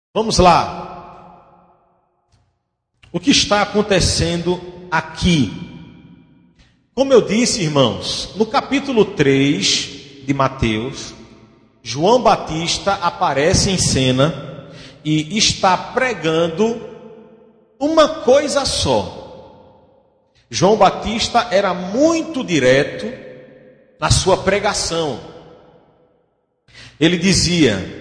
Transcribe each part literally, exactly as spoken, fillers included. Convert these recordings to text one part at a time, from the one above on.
Vamos lá. O que está acontecendo aqui? Como eu disse, irmãos, no capítulo três de Mateus, João Batista aparece em cena e está pregando uma coisa só. João Batista era muito direto na sua pregação. Ele dizia: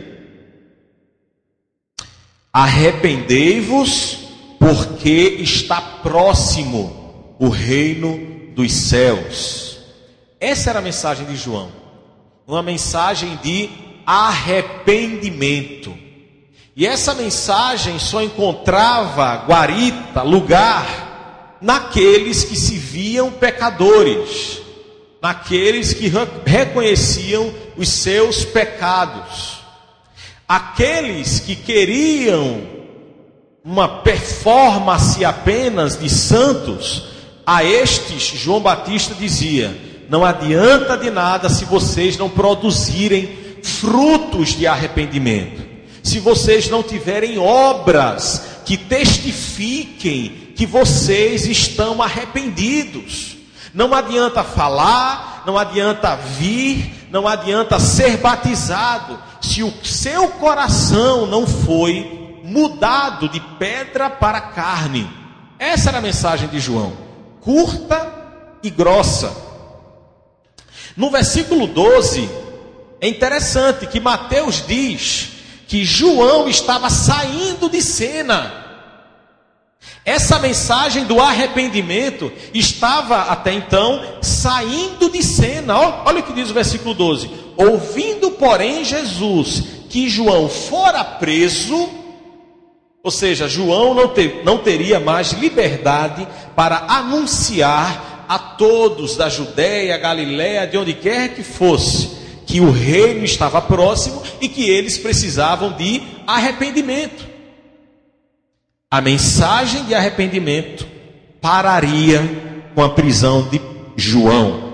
arrependei-vos, porque está próximo o reino dos céus. Essa era a mensagem de João, uma mensagem de arrependimento. E essa mensagem só encontrava guarita, lugar, naqueles que se viam pecadores, naqueles que reconheciam os seus pecados. Aqueles que queriam uma performance apenas de santos, a estes João Batista dizia: não adianta de nada se vocês não produzirem frutos de arrependimento, se vocês não tiverem obras que testifiquem que vocês estão arrependidos. Não adianta falar, não adianta vir, não adianta ser batizado, se o seu coração não foi mudado de pedra para carne. Essa era a mensagem de João, curta e grossa. No versículo doze, é interessante que Mateus diz que João estava saindo de cena. Essa mensagem do arrependimento estava até então saindo de cena. Olha o que diz o versículo doze. Ouvindo, porém, Jesus que João fora preso, ou seja, João não, ter, não teria mais liberdade para anunciar a todos da Judéia, Galiléia, de onde quer que fosse, que o reino estava próximo e que eles precisavam de arrependimento. A mensagem de arrependimento pararia com a prisão de João.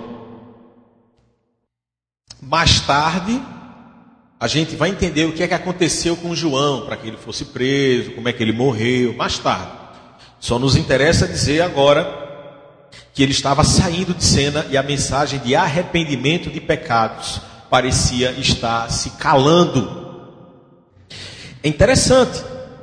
Mais tarde, a gente vai entender o que é que aconteceu com João, para que ele fosse preso, como é que ele morreu, mais tarde. Só nos interessa dizer agora que ele estava saindo de cena e a mensagem de arrependimento de pecados parecia estar se calando. É interessante,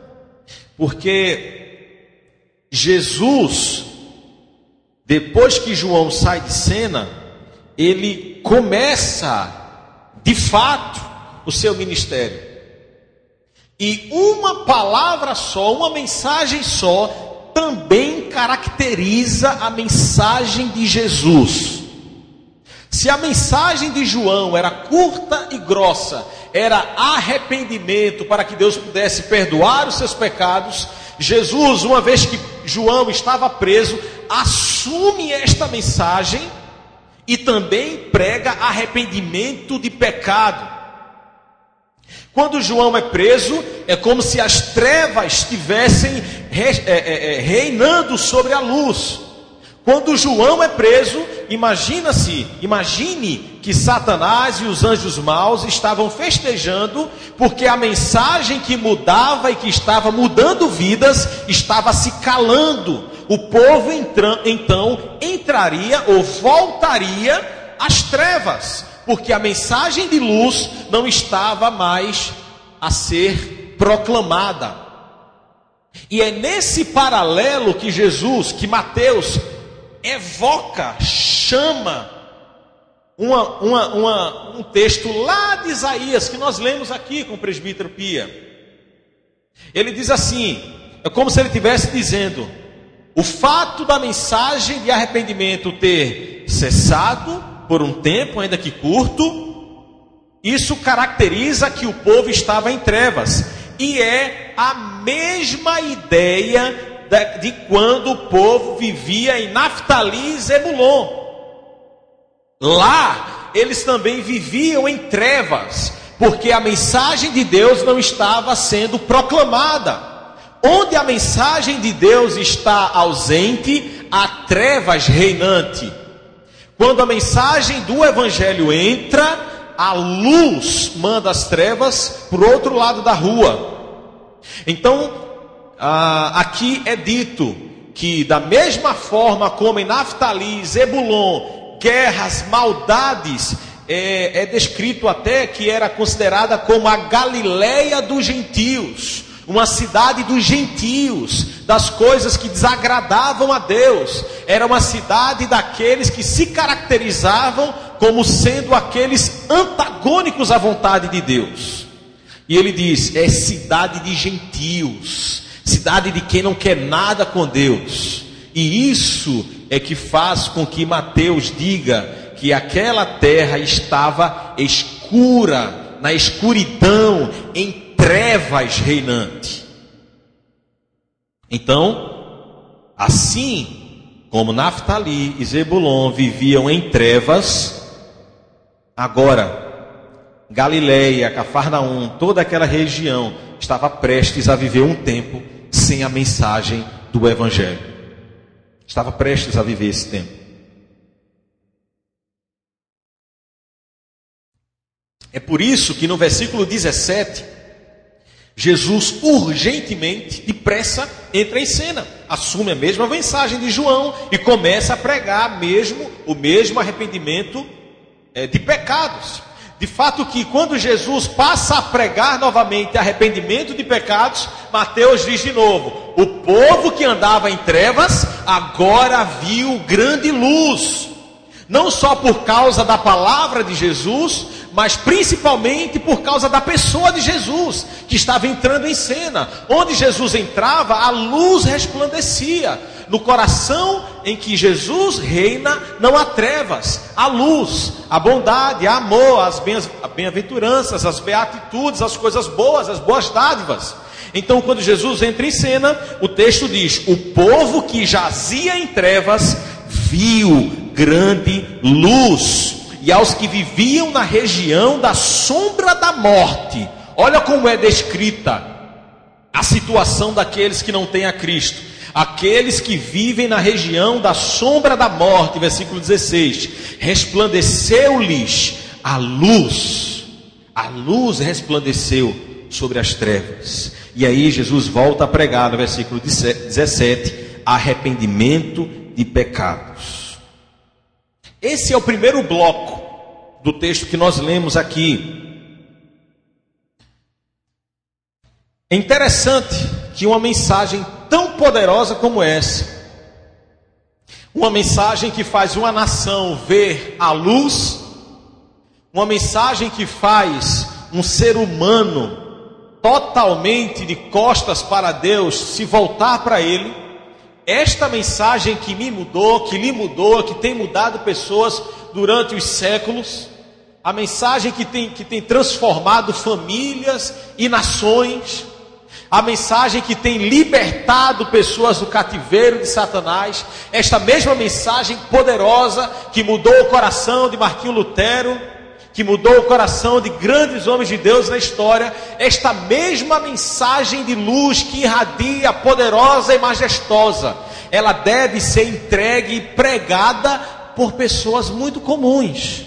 porque Jesus, depois que João sai de cena, ele começa, de fato, o seu ministério. E uma palavra só, uma mensagem só, também caracteriza a mensagem de Jesus. Se a mensagem de João era curta e grossa, era arrependimento para que Deus pudesse perdoar os seus pecados, Jesus, uma vez que João estava preso, assume esta mensagem e também prega arrependimento de pecado. Quando João é preso, é como se as trevas estivessem reinando sobre a luz. Quando João é preso, imagina-se, imagine que Satanás e os anjos maus estavam festejando, porque a mensagem que mudava e que estava mudando vidas, estava se calando. O povo entra, então entraria ou voltaria às trevas, porque a mensagem de luz não estava mais a ser proclamada. E é nesse paralelo que Jesus, que Mateus evoca, chama uma, uma, uma, um texto lá de Isaías, que nós lemos aqui com o presbítero Pia. Ele diz assim, é como se ele estivesse dizendo: o fato da mensagem de arrependimento ter cessado por um tempo, ainda que curto, isso caracteriza que o povo estava em trevas. E é a mesma ideia de quando o povo vivia em Naftali e Zebulon. Lá, eles também viviam em trevas, porque a mensagem de Deus não estava sendo proclamada. Onde a mensagem de Deus está ausente, há trevas reinante. Quando a mensagem do Evangelho entra, a luz manda as trevas para o outro lado da rua. Então, ah, aqui é dito que da mesma forma como em Naftali, Zebulon, guerras, maldades, é, é descrito até que era considerada como a Galileia dos gentios, uma cidade dos gentios, das coisas que desagradavam a Deus. Era uma cidade daqueles que se caracterizavam como sendo aqueles antagônicos à vontade de Deus. E ele diz, é cidade de gentios, cidade de quem não quer nada com Deus. E isso é que faz com que Mateus diga que aquela terra estava escura, na escuridão, em trevas reinante. Então, assim como Naftali e Zebulon viviam em trevas, agora Galileia, Cafarnaum, toda aquela região estava prestes a viver um tempo sem a mensagem do Evangelho. Estava prestes a viver esse tempo. É por isso que no versículo dezessete, Jesus urgentemente, depressa, entra em cena, assume a mesma mensagem de João e começa a pregar mesmo, o mesmo arrependimento é, de pecados. De fato que quando Jesus passa a pregar novamente arrependimento de pecados, Mateus diz de novo, o povo que andava em trevas agora viu grande luz. Não só por causa da palavra de Jesus, mas principalmente por causa da pessoa de Jesus, que estava entrando em cena. Onde Jesus entrava, a luz resplandecia. No coração em que Jesus reina, não há trevas, há luz, a bondade, a amor, as bem-aventuranças, as beatitudes, as coisas boas, as boas dádivas. Então, quando Jesus entra em cena, o texto diz, o povo que jazia em trevas viu grande luz. E aos que viviam na região da sombra da morte, olha como é descrita a situação daqueles que não têm a Cristo. Aqueles que vivem na região da sombra da morte, versículo dezesseis, resplandeceu-lhes a luz, a luz resplandeceu sobre as trevas. E aí Jesus volta a pregar no versículo dezessete, arrependimento de pecados. Esse é o primeiro bloco do texto que nós lemos aqui. É interessante que uma mensagem tão poderosa como essa, uma mensagem que faz uma nação ver a luz, uma mensagem que faz um ser humano totalmente de costas para Deus se voltar para Ele, esta mensagem que me mudou, que lhe mudou, que tem mudado pessoas durante os séculos, a mensagem que tem, que tem transformado famílias e nações, a mensagem que tem libertado pessoas do cativeiro de Satanás, esta mesma mensagem poderosa que mudou o coração de Martinho Lutero, que mudou o coração de grandes homens de Deus na história, esta mesma mensagem de luz que irradia, poderosa e majestosa, ela deve ser entregue e pregada por pessoas muito comuns.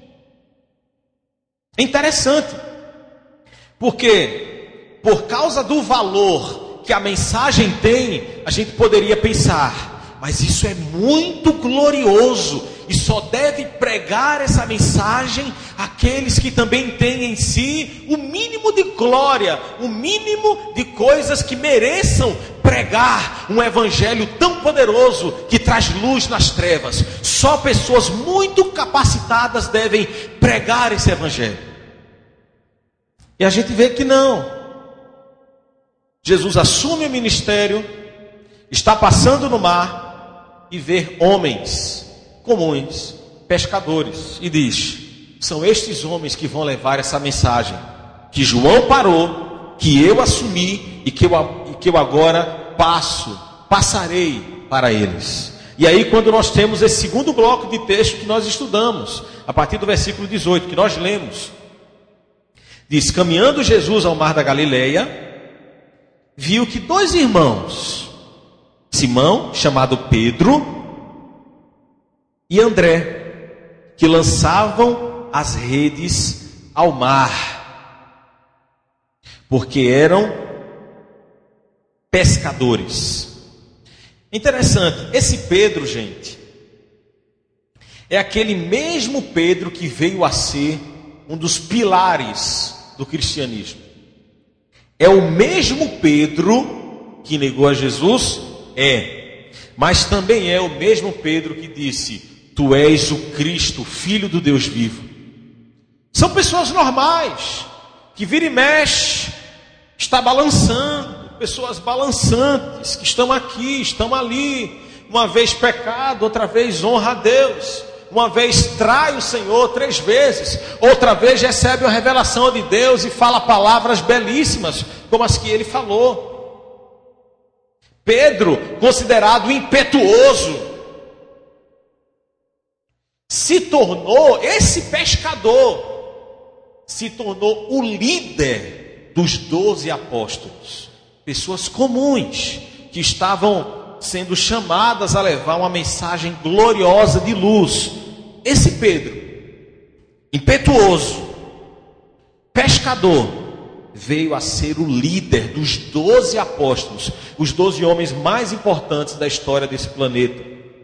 É interessante, porque por causa do valor que a mensagem tem, a gente poderia pensar, mas isso é muito glorioso, e só deve pregar essa mensagem aqueles que também têm em si o mínimo de glória, o mínimo de coisas que mereçam pregar um evangelho tão poderoso que traz luz nas trevas. Só pessoas muito capacitadas devem pregar esse evangelho. E a gente vê que não. Jesus assume o ministério, está passando no mar e vê homens comuns, pescadores, e diz, são estes homens que vão levar essa mensagem que João parou, que eu assumi e que eu, e que eu agora passo, passarei para eles. E aí quando nós temos esse segundo bloco de texto que nós estudamos, a partir do versículo dezoito, que nós lemos, diz, caminhando Jesus ao mar da Galileia, viu que dois irmãos, Simão, chamado Pedro, e André, que lançavam as redes ao mar, porque eram pescadores. Interessante, esse Pedro, gente, é aquele mesmo Pedro que veio a ser um dos pilares do cristianismo. É o mesmo Pedro que negou a Jesus? É. Mas também é o mesmo Pedro que disse: Tu és o Cristo, Filho do Deus vivo. São pessoas normais, que vira e mexe, está balançando, pessoas balançantes, que estão aqui, estão ali, uma vez pecado, outra vez honra a Deus, uma vez trai o Senhor três vezes, outra vez recebe a revelação de Deus e fala palavras belíssimas, como as que ele falou. Pedro, considerado impetuoso, se tornou, esse pescador, se tornou o líder dos doze apóstolos. Pessoas comuns, que estavam sendo chamadas a levar uma mensagem gloriosa de luz. Esse Pedro, impetuoso, pescador, veio a ser o líder dos doze apóstolos, os doze homens mais importantes da história desse planeta.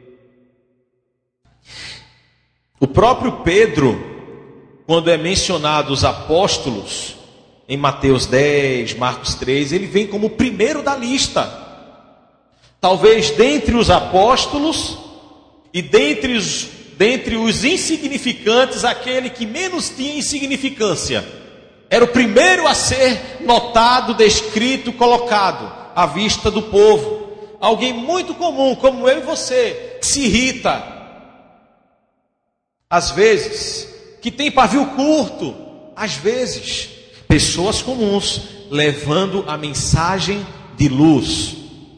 O próprio Pedro, quando é mencionado os apóstolos, em Mateus dez, Marcos três, ele vem como o primeiro da lista. Talvez dentre os apóstolos e dentre os, dentre os insignificantes, aquele que menos tinha insignificância. Era o primeiro a ser notado, descrito, colocado à vista do povo. Alguém muito comum, como eu e você, que se irrita, às vezes, que tem pavio curto, às vezes, pessoas comuns, levando a mensagem de luz.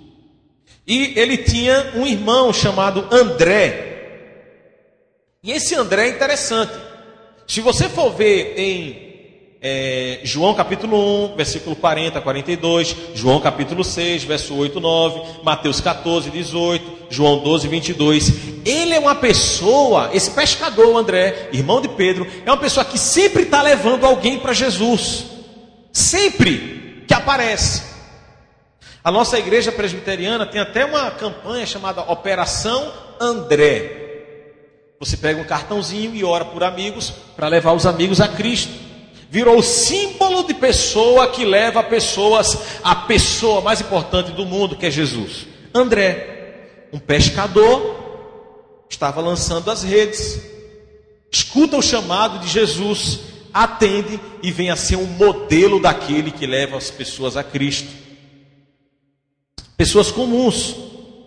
E ele tinha um irmão chamado André. E esse André é interessante. Se você for ver em é, João capítulo um, versículo quarenta a quarenta e dois, João capítulo seis, verso oito, nove, Mateus quatorze, dezoito, João doze, vinte e dois, ele é uma pessoa, esse pescador, o André, irmão de Pedro, é uma pessoa que sempre está levando alguém para Jesus. Sempre que aparece. A nossa igreja presbiteriana tem até uma campanha chamada Operação André. Você pega um cartãozinho e ora por amigos para levar os amigos a Cristo. Virou o símbolo de pessoa que leva pessoas à pessoa mais importante do mundo, que é Jesus. André, um pescador, estava lançando as redes, escuta o chamado de Jesus, atende e vem a ser um modelo daquele que leva as pessoas a Cristo. Pessoas comuns.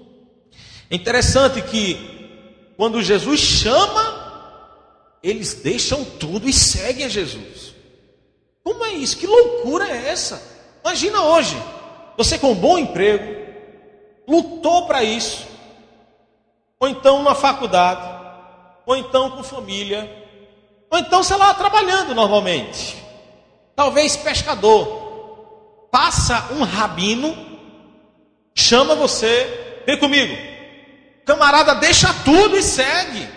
É interessante que quando Jesus chama, eles deixam tudo e seguem a Jesus. Como é isso? Que loucura é essa? Imagina hoje, você com um bom emprego, lutou para isso, ou então na faculdade, ou então com família, ou então, sei lá, trabalhando normalmente, talvez pescador, passa um rabino, chama você, vem comigo, camarada, deixa tudo e segue.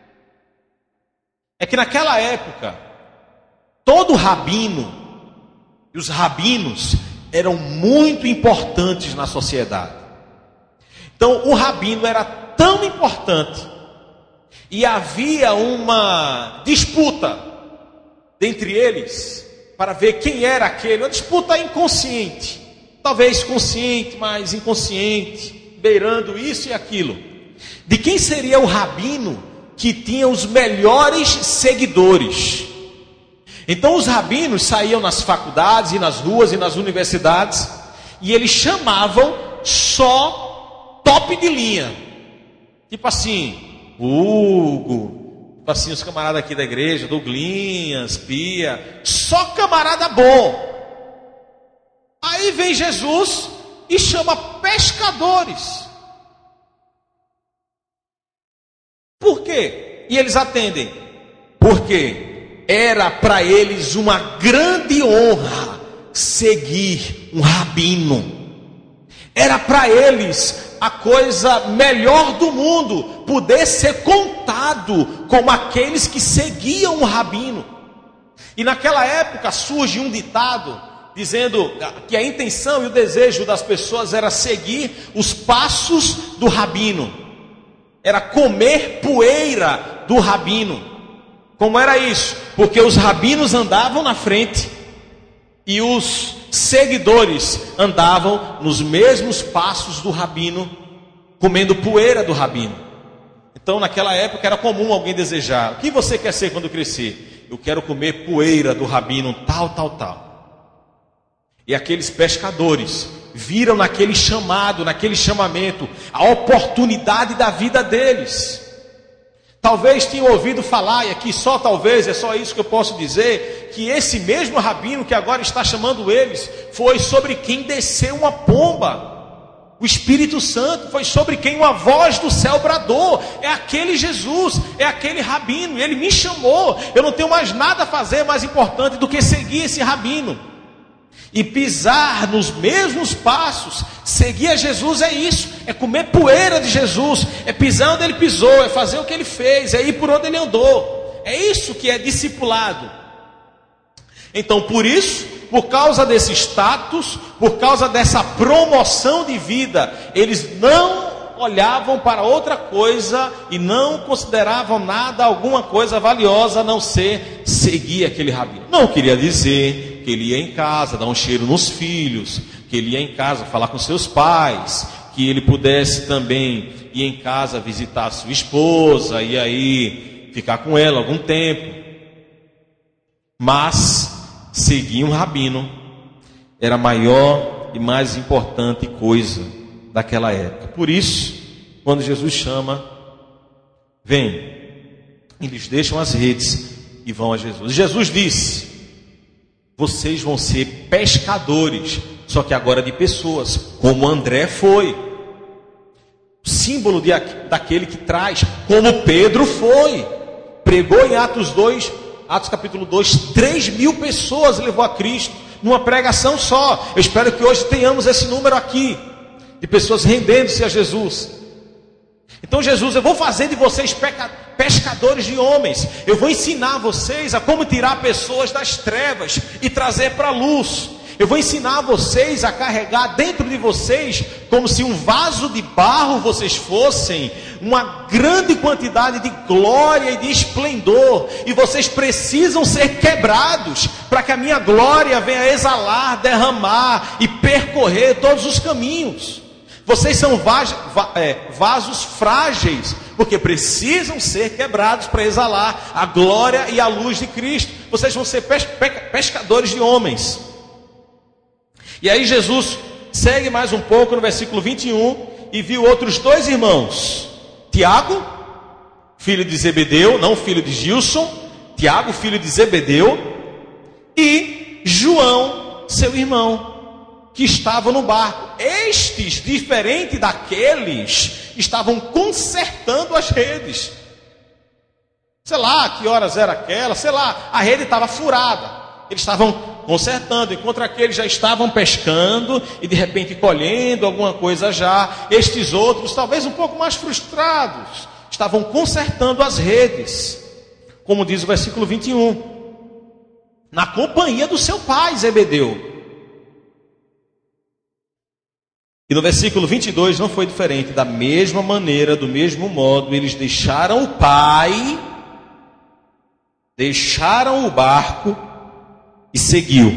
É que naquela época, todo rabino, e os rabinos eram muito importantes na sociedade. Então o rabino era tão importante, e havia uma disputa dentre eles, para ver quem era aquele, uma disputa inconsciente, talvez consciente, mas inconsciente, beirando isso e aquilo, de quem seria o rabino que tinha os melhores seguidores. Então os rabinos saíam nas faculdades e nas ruas e nas universidades, e eles chamavam só top de linha, tipo assim, Hugo, tipo assim, os camaradas aqui da igreja, Douglinhas, Pia, só camarada bom. Aí vem Jesus e chama pescadores. Por quê? E eles atendem. Por quê? Era para eles uma grande honra seguir um rabino. Era para eles a coisa melhor do mundo, poder ser contado como aqueles que seguiam um rabino. E naquela época surge um ditado dizendo que a intenção e o desejo das pessoas era seguir os passos do rabino, era comer poeira do rabino. Como era isso? Porque os rabinos andavam na frente e os seguidores andavam nos mesmos passos do rabino, comendo poeira do rabino. Então naquela época era comum alguém desejar: o que você quer ser quando crescer? Eu quero comer poeira do rabino tal, tal, tal. E aqueles pescadores viram naquele chamado, naquele chamamento, a oportunidade da vida deles. Talvez tenham ouvido falar, e aqui só talvez, é só isso que eu posso dizer, que esse mesmo rabino que agora está chamando eles, foi sobre quem desceu uma pomba. O Espírito Santo foi sobre quem uma voz do céu bradou. É aquele Jesus, é aquele rabino. Ele me chamou. Eu não tenho mais nada a fazer mais importante do que seguir esse rabino e pisar nos mesmos passos. Seguir a Jesus é isso, é comer poeira de Jesus, é pisar onde ele pisou, é fazer o que ele fez, é ir por onde ele andou. É isso que é discipulado. Então, por isso, por causa desse status, por causa dessa promoção de vida, eles não olhavam para outra coisa e não consideravam nada, alguma coisa valiosa, a não ser seguir aquele rabino. Não queria dizer que ele ia em casa dar um cheiro nos filhos, que ele ia em casa falar com seus pais, que ele pudesse também ir em casa visitar a sua esposa e aí ficar com ela algum tempo. Mas seguir um rabino era a maior e mais importante coisa daquela época. Por isso, quando Jesus chama, vem, eles deixam as redes e vão a Jesus. Jesus disse: vocês vão ser pescadores, só que agora de pessoas, como André foi. Símbolo de, daquele que traz, como Pedro foi. Pregou em Atos dois, Atos capítulo dois, três mil pessoas levou a Cristo, numa pregação só. Eu espero que hoje tenhamos esse número aqui, de pessoas rendendo-se a Jesus. Então Jesus, eu vou fazer de vocês pescadores de homens. Eu vou ensinar vocês a como tirar pessoas das trevas e trazer para a luz. Eu vou ensinar vocês a carregar dentro de vocês, como se um vaso de barro vocês fossem, uma grande quantidade de glória e de esplendor. E vocês precisam ser quebrados para que a minha glória venha exalar, derramar e percorrer todos os caminhos. Vocês são vasos, é, vasos frágeis, porque precisam ser quebrados para exalar a glória e a luz de Cristo. Vocês vão ser pes pescadores de homens. E aí Jesus segue mais um pouco no versículo vinte e um, e viu outros dois irmãos, Tiago, filho de Zebedeu, não filho de Gilson, Tiago, filho de Zebedeu, e João, seu irmão, que estavam no barco. Estes, diferente daqueles, estavam consertando as redes. Sei lá que horas era aquela, sei lá, a rede estava furada. Eles estavam consertando, enquanto aqueles já estavam pescando e de repente colhendo alguma coisa já. Estes outros, talvez um pouco mais frustrados, estavam consertando as redes, como diz o versículo vinte e um, na companhia do seu pai Zebedeu. E no versículo vinte e dois não foi diferente. Da mesma maneira, do mesmo modo, eles deixaram o pai, deixaram o barco e seguiu.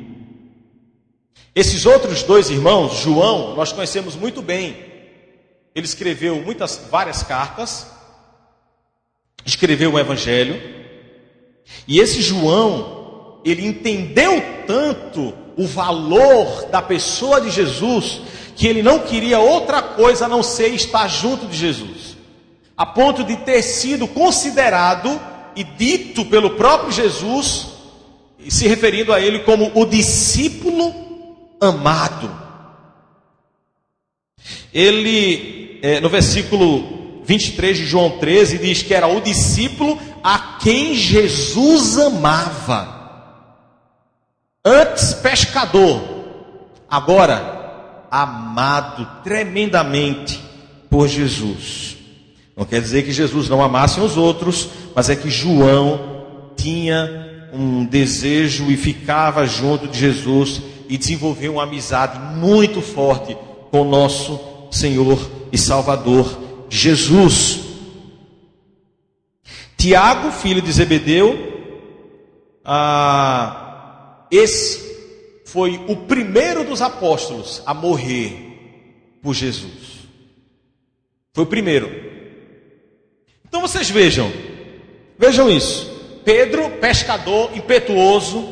Esses outros dois irmãos, João, nós conhecemos muito bem. Ele escreveu muitas, várias cartas, escreveu o Evangelho. E esse João, ele entendeu tanto o valor da pessoa de Jesus, que ele não queria outra coisa a não ser estar junto de Jesus, a ponto de ter sido considerado e dito pelo próprio Jesus, se referindo a ele como o discípulo amado. Ele, é, no versículo vinte e três de João treze, diz que era o discípulo a quem Jesus amava. Antes pescador, agora amado tremendamente por Jesus. Não quer dizer que Jesus não amasse os outros, mas é que João tinha um desejo e ficava junto de Jesus e desenvolveu uma amizade muito forte com o nosso Senhor e Salvador Jesus. Tiago, filho de Zebedeu, ah, esse foi o primeiro dos apóstolos a morrer por Jesus. Foi o primeiro. Então vocês vejam, vejam isso. Pedro, pescador impetuoso,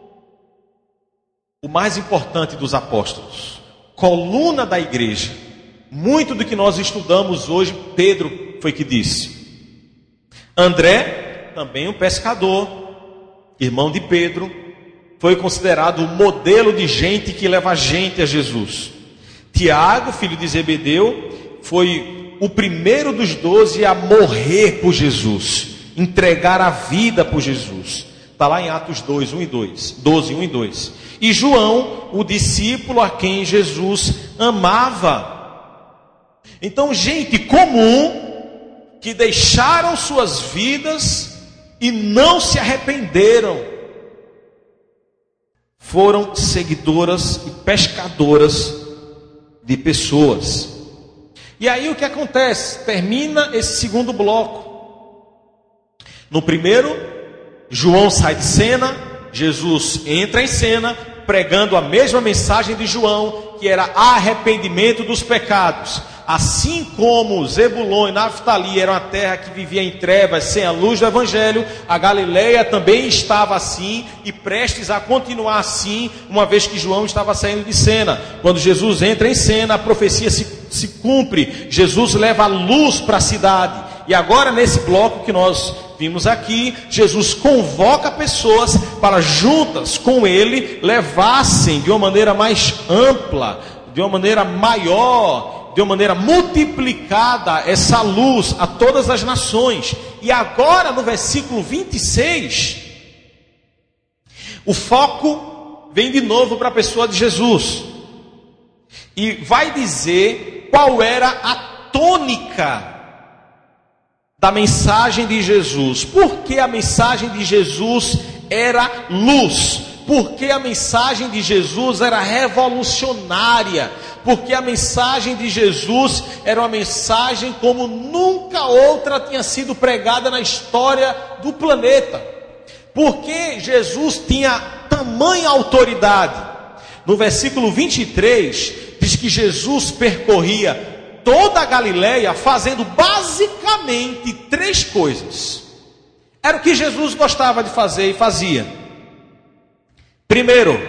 o mais importante dos apóstolos, coluna da igreja. Muito do que nós estudamos hoje, Pedro foi que disse. André, também um pescador, irmão de Pedro, foi considerado o modelo de gente que leva gente a Jesus. Tiago, filho de Zebedeu, foi o primeiro dos doze a morrer por Jesus, entregar a vida por Jesus. Está lá em Atos dois, um e dois, doze, um e dois. E João, o discípulo a quem Jesus amava. Então, gente comum, que deixaram suas vidas e não se arrependeram, foram seguidoras e pescadoras de pessoas. E aí o que acontece? Termina esse segundo bloco. No primeiro, João sai de cena, Jesus entra em cena, pregando a mesma mensagem de João, que era arrependimento dos pecados. Assim como Zebulon e Naftali eram a terra que vivia em trevas, sem a luz do Evangelho, a Galileia também estava assim e prestes a continuar assim, uma vez que João estava saindo de cena. Quando Jesus entra em cena, a profecia se, se cumpre. Jesus leva a luz para a cidade. E agora, nesse bloco que nós vimos aqui, Jesus convoca pessoas para juntas com ele levassem de uma maneira mais ampla, de uma maneira maior, de uma maneira multiplicada essa luz a todas as nações. E agora no versículo vinte e seis, o foco vem de novo para a pessoa de Jesus. E vai dizer qual era a tônica da mensagem de Jesus. Por que a mensagem de Jesus era luz? Porque a mensagem de Jesus era revolucionária. Porque a mensagem de Jesus era uma mensagem como nunca outra tinha sido pregada na história do planeta. Porque Jesus tinha tamanha autoridade. No versículo vinte e três, diz que Jesus percorria toda a Galileia fazendo basicamente três coisas. Era o que Jesus gostava de fazer e fazia. Primeiro,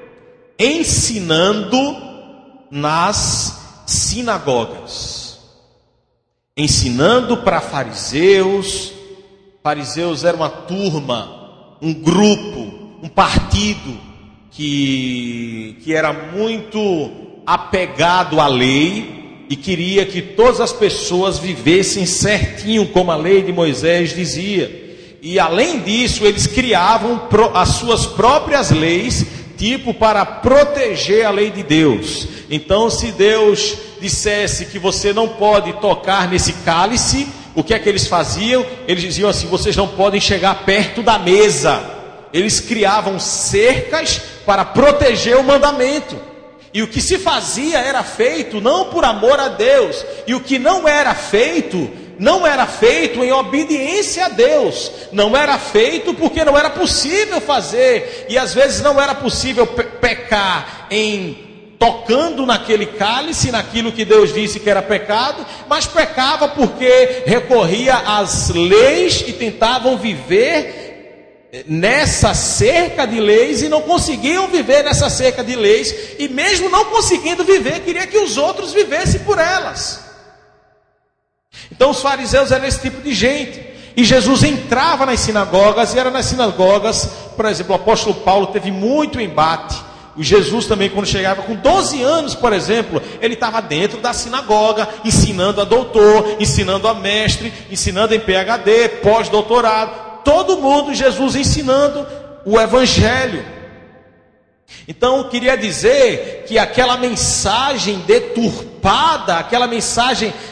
ensinando nas sinagogas, ensinando para fariseus. Fariseus era uma turma, um grupo, um partido que, que era muito apegado à lei e queria que todas as pessoas vivessem certinho como a lei de Moisés dizia. E além disso, eles criavam as suas próprias leis, tipo para proteger a lei de Deus. Então, se Deus dissesse que você não pode tocar nesse cálice, o que é que eles faziam? Eles diziam assim: vocês não podem chegar perto da mesa. Eles criavam cercas para proteger o mandamento. E o que se fazia era feito não por amor a Deus. E o que não era feito, não era feito em obediência a Deus. Não era feito porque não era possível fazer. E às vezes não era possível pe- pecar em tocando naquele cálice, naquilo que Deus disse que era pecado, mas pecava porque recorria às leis e tentavam viver nessa cerca de leis e não conseguiam viver nessa cerca de leis, e mesmo não conseguindo viver, queria que os outros vivessem por elas. Então os fariseus eram esse tipo de gente, e Jesus entrava nas sinagogas, e era nas sinagogas, por exemplo, o apóstolo Paulo teve muito embate. O Jesus também, quando chegava com doze anos, por exemplo, ele estava dentro da sinagoga, ensinando a doutor, ensinando a mestre, ensinando em P H D, pós-doutorado. Todo mundo, Jesus ensinando o Evangelho. Então, queria dizer que aquela mensagem deturpada, aquela mensagem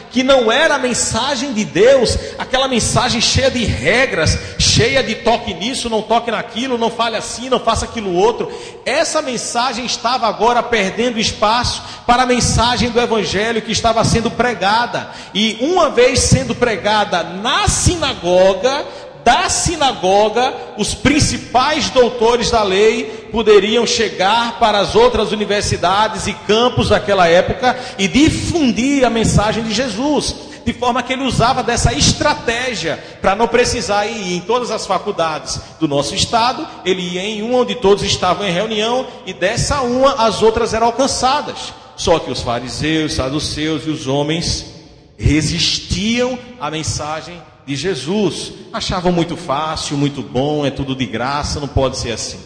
que não era a mensagem de Deus, aquela mensagem cheia de regras, cheia de toque nisso, não toque naquilo, não fale assim, não faça aquilo outro. Essa mensagem estava agora perdendo espaço para a mensagem do Evangelho que estava sendo pregada. E uma vez sendo pregada na sinagoga, da sinagoga, os principais doutores da lei poderiam chegar para as outras universidades e campos daquela época e difundir a mensagem de Jesus, de forma que ele usava dessa estratégia para não precisar ir em todas as faculdades do nosso estado. Ele ia em uma onde todos estavam em reunião, e dessa uma as outras eram alcançadas. Só que os fariseus, saduceus e os homens resistiam à mensagem de Jesus, achavam muito fácil, muito bom, é tudo de graça, não pode ser assim.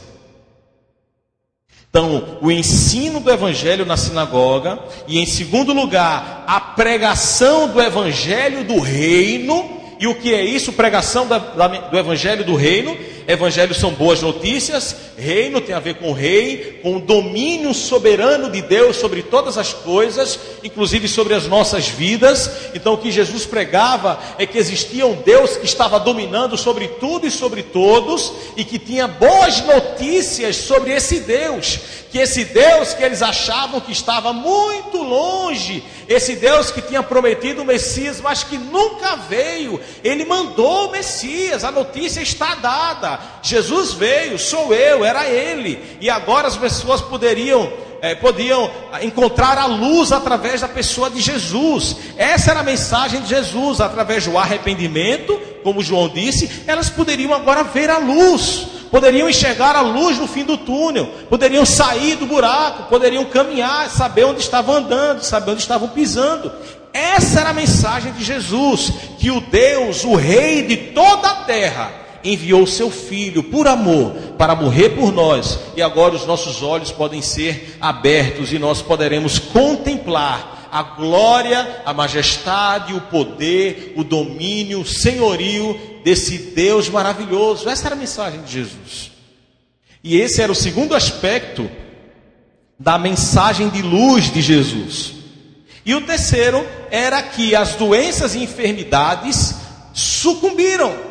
Então, o ensino do Evangelho na sinagoga, e em segundo lugar, a pregação do Evangelho do Reino. E o que é isso? Pregação da, da, do Evangelho do Reino. Evangelho são boas notícias, reino tem a ver com o rei, com o domínio soberano de Deus sobre todas as coisas, inclusive sobre as nossas vidas. Então o que Jesus pregava é que existia um Deus que estava dominando sobre tudo e sobre todos, e que tinha boas notícias sobre esse Deus, que esse Deus que eles achavam que estava muito longe, esse Deus que tinha prometido o Messias, mas que nunca veio, ele mandou o Messias, a notícia está dada. Jesus veio, sou eu, era ele. E agora as pessoas poderiam, é, podiam encontrar a luz através da pessoa de Jesus. Essa era a mensagem de Jesus, através do arrependimento, como João disse, elas poderiam agora ver a luz, poderiam enxergar a luz no fim do túnel, poderiam sair do buraco, poderiam caminhar, saber onde estavam andando, saber onde estavam pisando. Essa era a mensagem de Jesus, que o Deus, o Rei de toda a terra, enviou seu Filho por amor para morrer por nós, e agora os nossos olhos podem ser abertos e nós poderemos contemplar a glória, a majestade, o poder, o domínio, o senhorio desse Deus maravilhoso. Essa era a mensagem de Jesus. E esse era o segundo aspecto da mensagem de luz de Jesus. E o terceiro era que as doenças e enfermidades sucumbiram.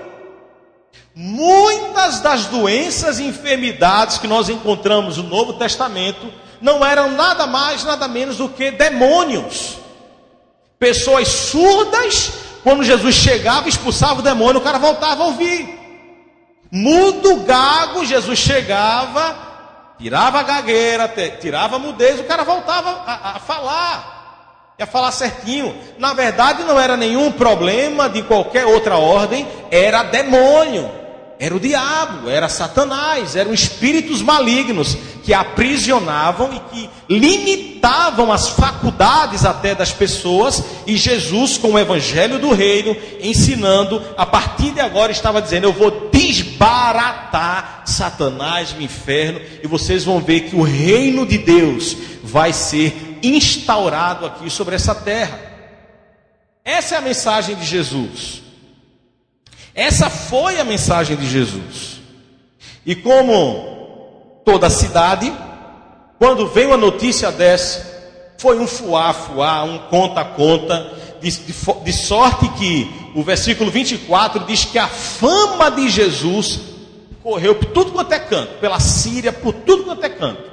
Muitas das doenças e enfermidades que nós encontramos no Novo Testamento não eram nada mais, nada menos do que demônios. Pessoas surdas, quando Jesus chegava e expulsava o demônio, o cara voltava a ouvir. Mudo, gago, Jesus chegava, tirava a gagueira, tirava a mudez, o cara voltava a, a falar, a falar certinho. Na verdade não era nenhum problema de qualquer outra ordem, era demônio. Era o diabo, era Satanás, eram espíritos malignos que aprisionavam e que limitavam as faculdades até das pessoas. E Jesus, com o Evangelho do Reino, ensinando, a partir de agora estava dizendo: eu vou desbaratar Satanás no inferno, e vocês vão ver que o reino de Deus vai ser instaurado aqui sobre essa terra. Essa é a mensagem de Jesus. Essa foi a mensagem de Jesus. E como toda cidade, quando veio uma notícia dessa, foi um fuá-fuá, um conta-conta, de, de, de sorte que o versículo vinte e quatro diz que a fama de Jesus correu por tudo quanto é canto, pela Síria, por tudo quanto é canto.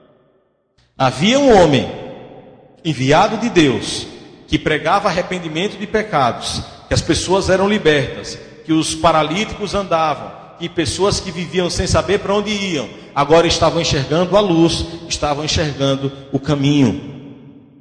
Havia um homem enviado de Deus, que pregava arrependimento de pecados, que as pessoas eram libertas, que os paralíticos andavam, e pessoas que viviam sem saber para onde iam, agora estavam enxergando a luz, estavam enxergando o caminho.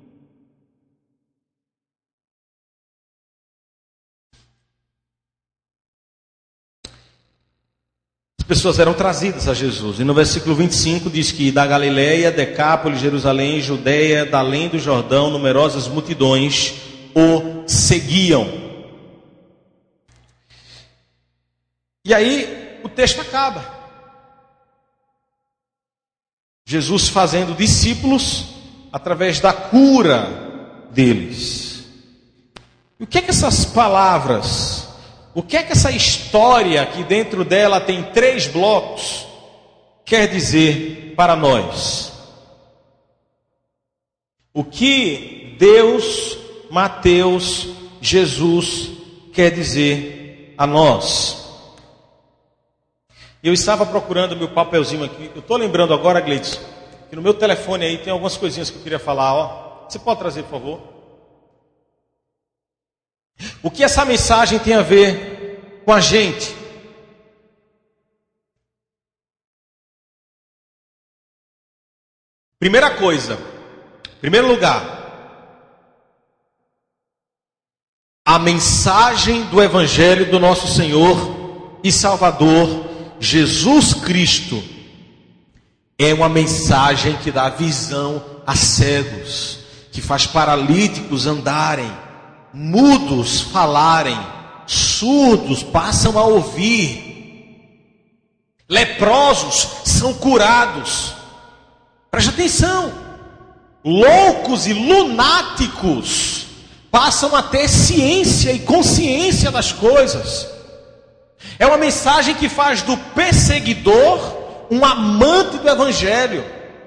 As pessoas eram trazidas a Jesus, e no versículo vinte e cinco diz que da Galileia, Decápolis, Jerusalém, Judeia, da além do Jordão, numerosas multidões o seguiam. E aí o texto acaba. Jesus fazendo discípulos através da cura deles. E o que é que essas palavras, o que é que essa história, que dentro dela tem três blocos, quer dizer para nós? O que Deus Mateus, Jesus quer dizer a nós. Eu estava procurando meu papelzinho aqui. Eu estou lembrando agora, Gleidson, que no meu telefone aí tem algumas coisinhas que eu queria falar. Ó. Você pode trazer, por favor? O que essa mensagem tem a ver com a gente? Primeira coisa, primeiro lugar, a mensagem do Evangelho do nosso Senhor e Salvador Jesus Cristo é uma mensagem que dá visão a cegos, que faz paralíticos andarem, mudos falarem, surdos passam a ouvir, leprosos são curados. Preste atenção, loucos e lunáticos passam a ter ciência e consciência das coisas. É uma mensagem que faz do perseguidor um amante do Evangelho.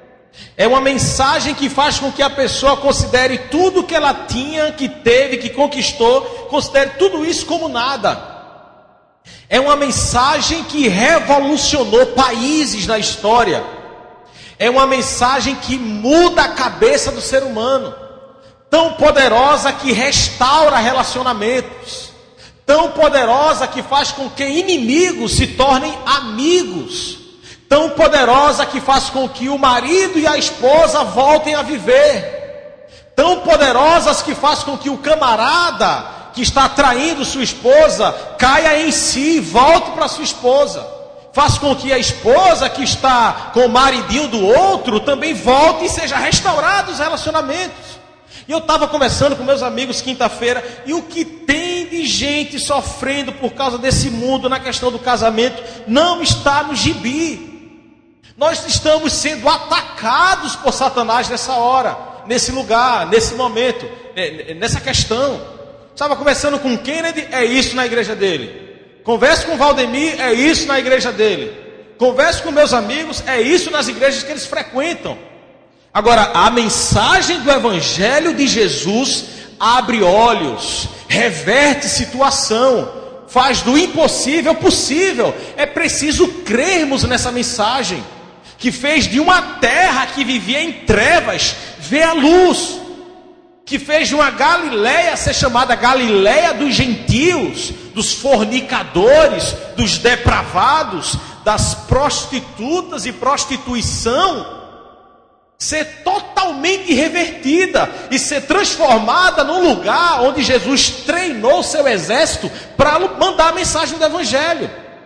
É uma mensagem que faz com que a pessoa considere tudo que ela tinha, que teve, que conquistou, considere tudo isso como nada. É uma mensagem que revolucionou países na história. É uma mensagem que muda a cabeça do ser humano. Tão poderosa que restaura relacionamentos. Tão poderosa que faz com que inimigos se tornem amigos. Tão poderosa que faz com que o marido e a esposa voltem a viver. Tão poderosas que faz com que o camarada que está traindo sua esposa caia em si e volte para sua esposa. Faz com que a esposa que está com o maridinho do outro também volte e seja restaurado os relacionamentos. E eu estava conversando com meus amigos quinta-feira, e o que tem de gente sofrendo por causa desse mundo na questão do casamento não está no gibi. Nós estamos sendo atacados por Satanás nessa hora, nesse lugar, nesse momento, nessa questão. Estava conversando com o Kennedy, é isso na igreja dele. Converso com o Valdemir, é isso na igreja dele. Converso com meus amigos, é isso nas igrejas que eles frequentam. Agora, a mensagem do Evangelho de Jesus abre olhos, reverte situação, faz do impossível possível. É preciso crermos nessa mensagem, que fez de uma terra que vivia em trevas, ver a luz. Que fez de uma Galileia ser chamada Galileia dos gentios, dos fornicadores, dos depravados, das prostitutas e prostituição, ser totalmente revertida e ser transformada num lugar onde Jesus treinou seu exército para mandar a mensagem do Evangelho.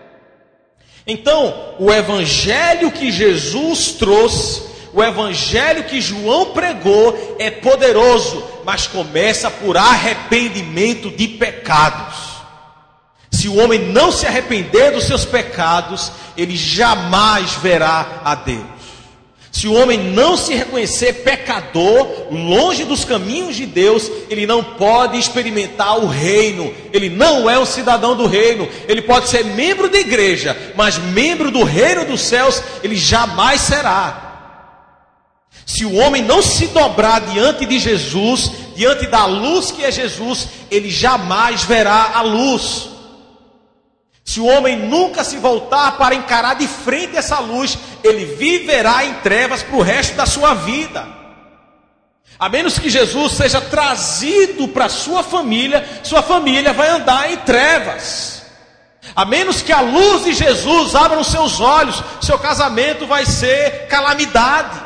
Então, o Evangelho que Jesus trouxe, o Evangelho que João pregou é poderoso, mas começa por arrependimento de pecados. Se o homem não se arrepender dos seus pecados, ele jamais verá a Deus. Se o homem não se reconhecer pecador, longe dos caminhos de Deus, ele não pode experimentar o reino. Ele não é um cidadão do reino. Ele pode ser membro da igreja, mas membro do reino dos céus, ele jamais será. Se o homem não se dobrar diante de Jesus, diante da luz que é Jesus, ele jamais verá a luz. Se o homem nunca se voltar para encarar de frente essa luz, ele viverá em trevas para o resto da sua vida. A menos que Jesus seja trazido para sua família, sua família vai andar em trevas. A menos que a luz de Jesus abra os seus olhos, seu casamento vai ser calamidade.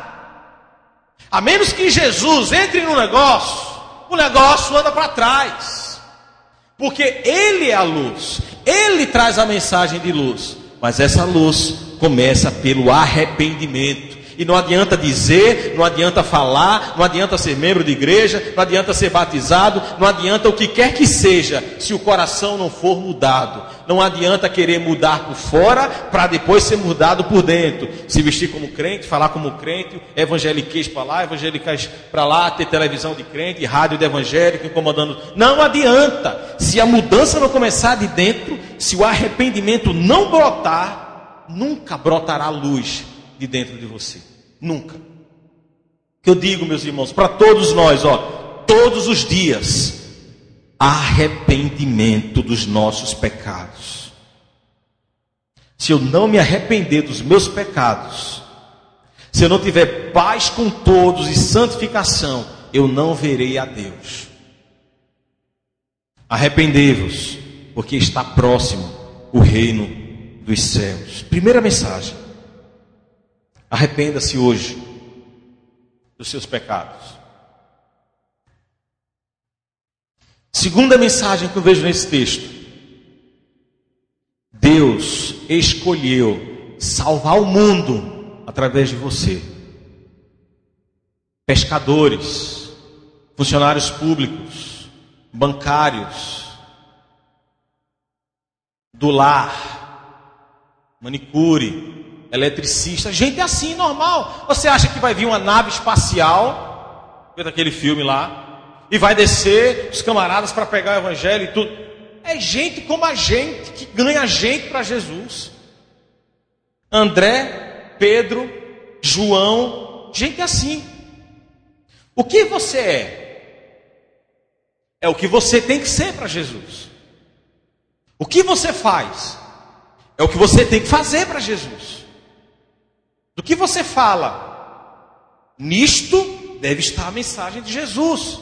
A menos que Jesus entre no negócio, o negócio anda para trás. Porque Ele é a luz, Ele traz a mensagem de luz. Mas essa luz começa pelo arrependimento. E não adianta dizer, não adianta falar, não adianta ser membro de igreja, não adianta ser batizado, não adianta o que quer que seja, se o coração não for mudado. Não adianta querer mudar por fora, para depois ser mudado por dentro. Se vestir como crente, falar como crente, evangeliquez para lá, evangelicais para lá, ter televisão de crente, rádio de evangélico, incomodando. Não adianta. Se a mudança não começar de dentro, se o arrependimento não brotar, nunca brotará luz de dentro de você. Nunca. Que eu digo, meus irmãos, para todos nós, ó, todos os dias arrependimento dos nossos pecados. Se eu não me arrepender dos meus pecados, se eu não tiver paz com todos e santificação, eu não verei a Deus. Arrependei-vos, porque está próximo o reino dos céus. Primeira mensagem: arrependa-se hoje dos seus pecados. Segunda mensagem que eu vejo nesse texto: Deus escolheu salvar o mundo através de você. Pescadores, funcionários públicos, bancários, do lar, manicure, eletricista, gente assim, normal. Você acha que vai vir uma nave espacial, vê daquele filme lá, e vai descer os camaradas para pegar o evangelho e tudo? É gente como a gente, que ganha gente para Jesus. André, Pedro, João, gente assim. O que você é? É o que você tem que ser para Jesus. O que você faz? É o que você tem que fazer para Jesus. Do que você fala? Nisto deve estar a mensagem de Jesus.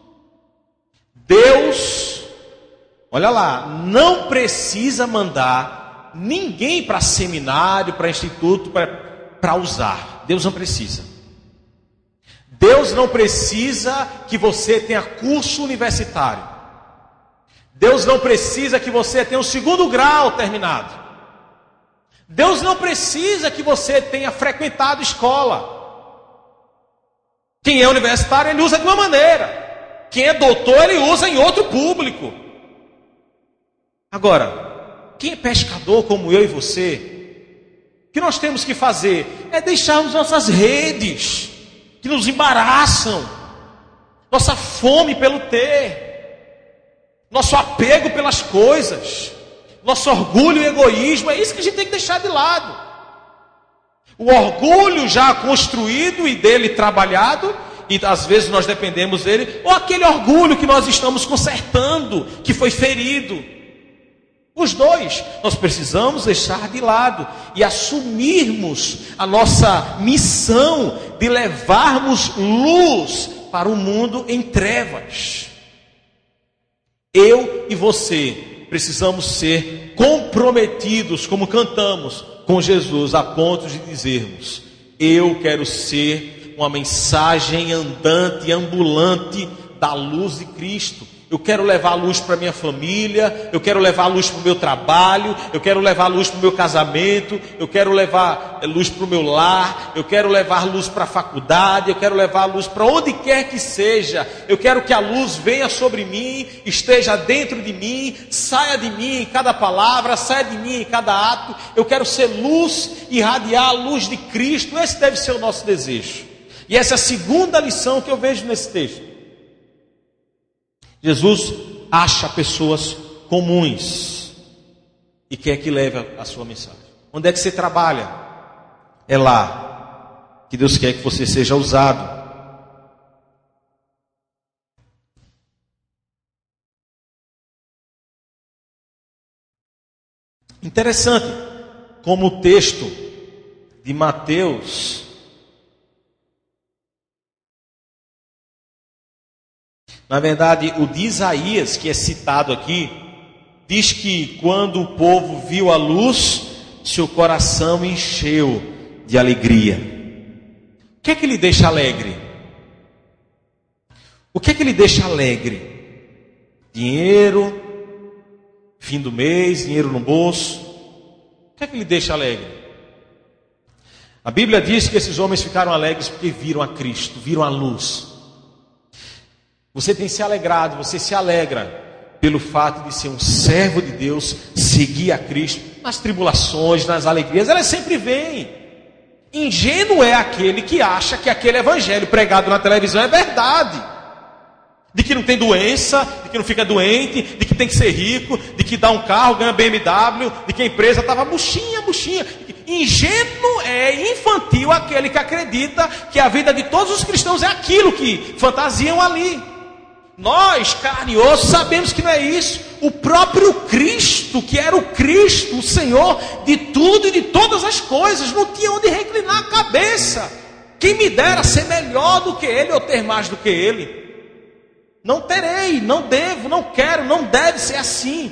Deus, olha lá, não precisa mandar ninguém para seminário, para instituto, para usar. Deus não precisa. Deus não precisa que você tenha curso universitário. Deus não precisa que você tenha o segundo grau terminado. Deus não precisa que você tenha frequentado escola. Quem é universitário, ele usa de uma maneira. Quem é doutor, ele usa em outro público. Agora, quem é pescador como eu e você, o que nós temos que fazer é deixarmos nossas redes, que nos embaraçam, nossa fome pelo ter, nosso apego pelas coisas, nosso orgulho e egoísmo. É isso que a gente tem que deixar de lado. O orgulho já construído e dele trabalhado, e às vezes nós dependemos dele, ou aquele orgulho que nós estamos consertando, que foi ferido. Os dois, nós precisamos deixar de lado e assumirmos a nossa missão de levarmos luz para o mundo em trevas. Eu e você precisamos ser comprometidos, como cantamos, com Jesus, a ponto de dizermos: eu quero ser uma mensagem andante, ambulante da luz de Cristo. Eu quero levar a luz para minha família, eu quero levar a luz para o meu trabalho, eu quero levar a luz para o meu casamento, eu quero levar luz para o meu lar, eu quero levar luz para a faculdade, eu quero levar a luz para onde quer que seja. Eu quero que a luz venha sobre mim, esteja dentro de mim, saia de mim em cada palavra, saia de mim em cada ato. Eu quero ser luz, irradiar a luz de Cristo. Esse deve ser o nosso desejo. E essa é a segunda lição que eu vejo nesse texto. Jesus acha pessoas comuns e quer que leve a sua mensagem. Onde é que você trabalha? É lá que Deus quer que você seja usado. Interessante como o texto de Mateus Na verdade, o de Isaías, que é citado aqui, diz que quando o povo viu a luz, seu coração encheu de alegria. O que é que lhe deixa alegre? O que é que lhe deixa alegre? Dinheiro, fim do mês, dinheiro no bolso. O que é que lhe deixa alegre? A Bíblia diz que esses homens ficaram alegres porque viram a Cristo, viram a luz. Você tem se alegrado, você se alegra pelo fato de ser um servo de Deus, seguir a Cristo nas tribulações, nas alegrias, elas sempre vêm. Ingênuo é aquele que acha que aquele evangelho pregado na televisão é verdade. De que não tem doença, de que não fica doente, de que tem que ser rico, de que dá um carro, ganha B M W, de que a empresa estava buchinha, buchinha. Ingênuo é infantil aquele que acredita que a vida de todos os cristãos é aquilo que fantasiam ali. Nós, carne e osso, sabemos que não é isso. O próprio Cristo, que era o Cristo, o Senhor de tudo e de todas as coisas, não tinha onde reclinar a cabeça. Quem me dera ser melhor do que Ele ou ter mais do que Ele? Não terei, não devo, não quero, não deve ser assim.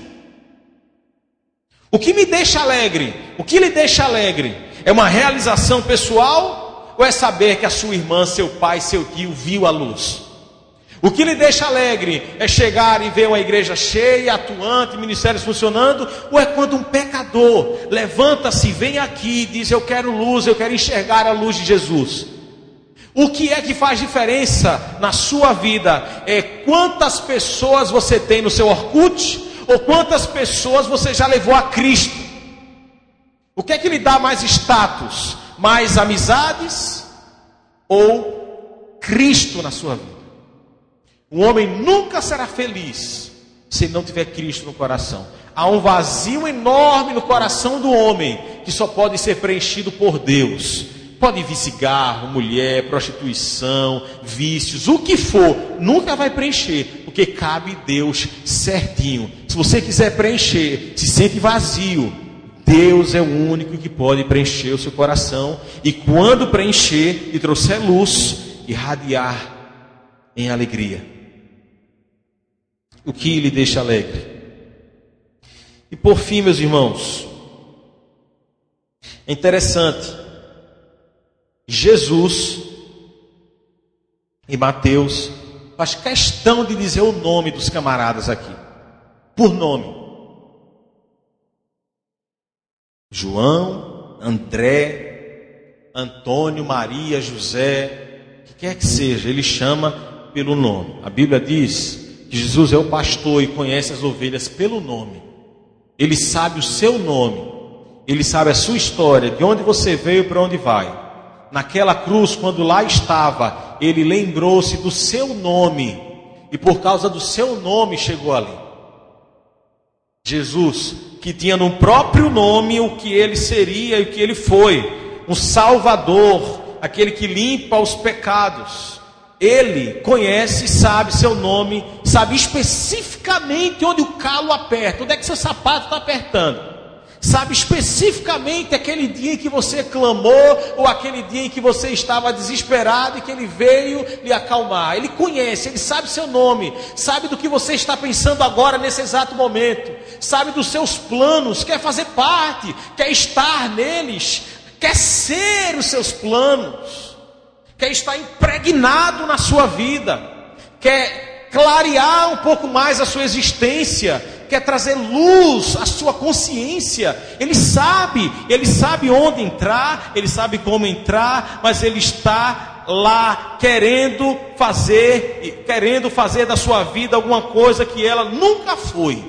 O que me deixa alegre, o que lhe deixa alegre, é uma realização pessoal ou é saber que a sua irmã, seu pai, seu tio viu a luz? O que lhe deixa alegre é chegar e ver uma igreja cheia, atuante, ministérios funcionando, ou é quando um pecador levanta-se, vem aqui e diz: eu quero luz, eu quero enxergar a luz de Jesus? O que é que faz diferença na sua vida é quantas pessoas você tem no seu Orkut, ou quantas pessoas você já levou a Cristo. O que é que lhe dá mais status? Mais amizades ou Cristo na sua vida? Um homem nunca será feliz se ele não tiver Cristo no coração. Há um vazio enorme no coração do homem que só pode ser preenchido por Deus. Pode vir cigarro, mulher, prostituição, vícios, o que for, nunca vai preencher, porque cabe Deus certinho. Se você quiser preencher, se sente vazio, Deus é o único que pode preencher o seu coração. E quando preencher e trouxer luz, irradiar em alegria. O que lhe deixa alegre? E por fim, meus irmãos, é interessante, Jesus, em Mateus, faz questão de dizer o nome dos camaradas aqui, por nome. João, André, Antônio, Maria, José, o que quer que seja, ele chama pelo nome. A Bíblia diz que Jesus é o pastor e conhece as ovelhas pelo nome. Ele sabe o seu nome, ele sabe a sua história, de onde você veio e para onde vai. Naquela cruz, quando lá estava, ele lembrou-se do seu nome, e por causa do seu nome chegou ali. Jesus, que tinha no próprio nome o que ele seria e o que ele foi, um Salvador, aquele que limpa os pecados. Ele conhece, sabe seu nome, sabe especificamente onde o calo aperta, onde é que seu sapato está apertando. Sabe especificamente aquele dia em que você clamou, ou aquele dia em que você estava desesperado e que ele veio lhe acalmar. Ele conhece, ele sabe seu nome, sabe do que você está pensando agora nesse exato momento, sabe dos seus planos, quer fazer parte, quer estar neles, quer ser os seus planos, quer estar impregnado na sua vida, quer clarear um pouco mais a sua existência, quer trazer luz à sua consciência. Ele sabe, ele sabe onde entrar, ele sabe como entrar, mas ele está lá querendo fazer, querendo fazer da sua vida alguma coisa que ela nunca foi.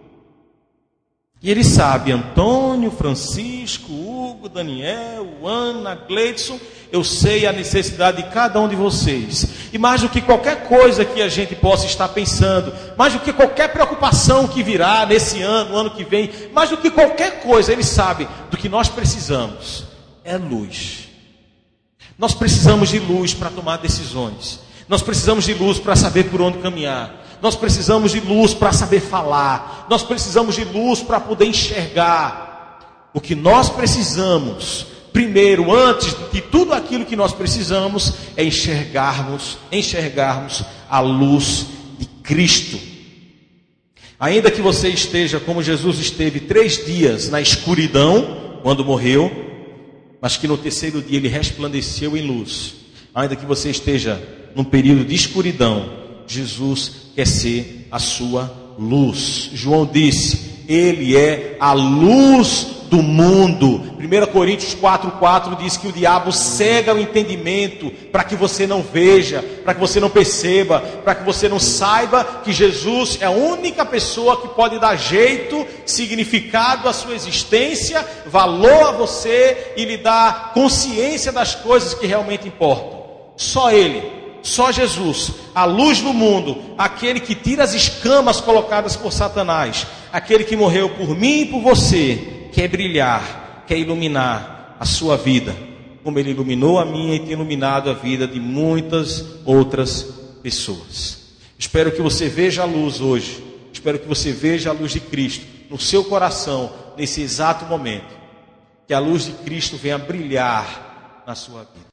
E ele sabe, Antônio, Francisco, Hugo, Daniel, Ana, Gleidson, eu sei a necessidade de cada um de vocês. E mais do que qualquer coisa que a gente possa estar pensando, mais do que qualquer preocupação que virá nesse ano, no ano que vem, mais do que qualquer coisa, ele sabe do que nós precisamos. É luz. Nós precisamos de luz para tomar decisões. Nós precisamos de luz para saber por onde caminhar. Nós precisamos de luz para saber falar. Nós precisamos de luz para poder enxergar. O que nós precisamos, primeiro, antes de tudo aquilo que nós precisamos, é enxergarmos, enxergarmos a luz de Cristo. Ainda que você esteja como Jesus esteve três dias na escuridão, quando morreu, mas que no terceiro dia ele resplandeceu em luz. Ainda que você esteja num período de escuridão, Jesus quer ser a sua luz. João disse, ele é a luz do mundo. primeira Coríntios quatro, quatro diz que o diabo cega o entendimento para que você não veja, para que você não perceba, para que você não saiba que Jesus é a única pessoa que pode dar jeito, significado à sua existência, valor a você e lhe dar consciência das coisas que realmente importam. Só Ele. Só Jesus, a luz do mundo, aquele que tira as escamas colocadas por Satanás, aquele que morreu por mim e por você, quer brilhar, quer iluminar a sua vida, como ele iluminou a minha e tem iluminado a vida de muitas outras pessoas. Espero que você veja a luz hoje. Espero que você veja a luz de Cristo no seu coração, nesse exato momento. Que a luz de Cristo venha brilhar na sua vida.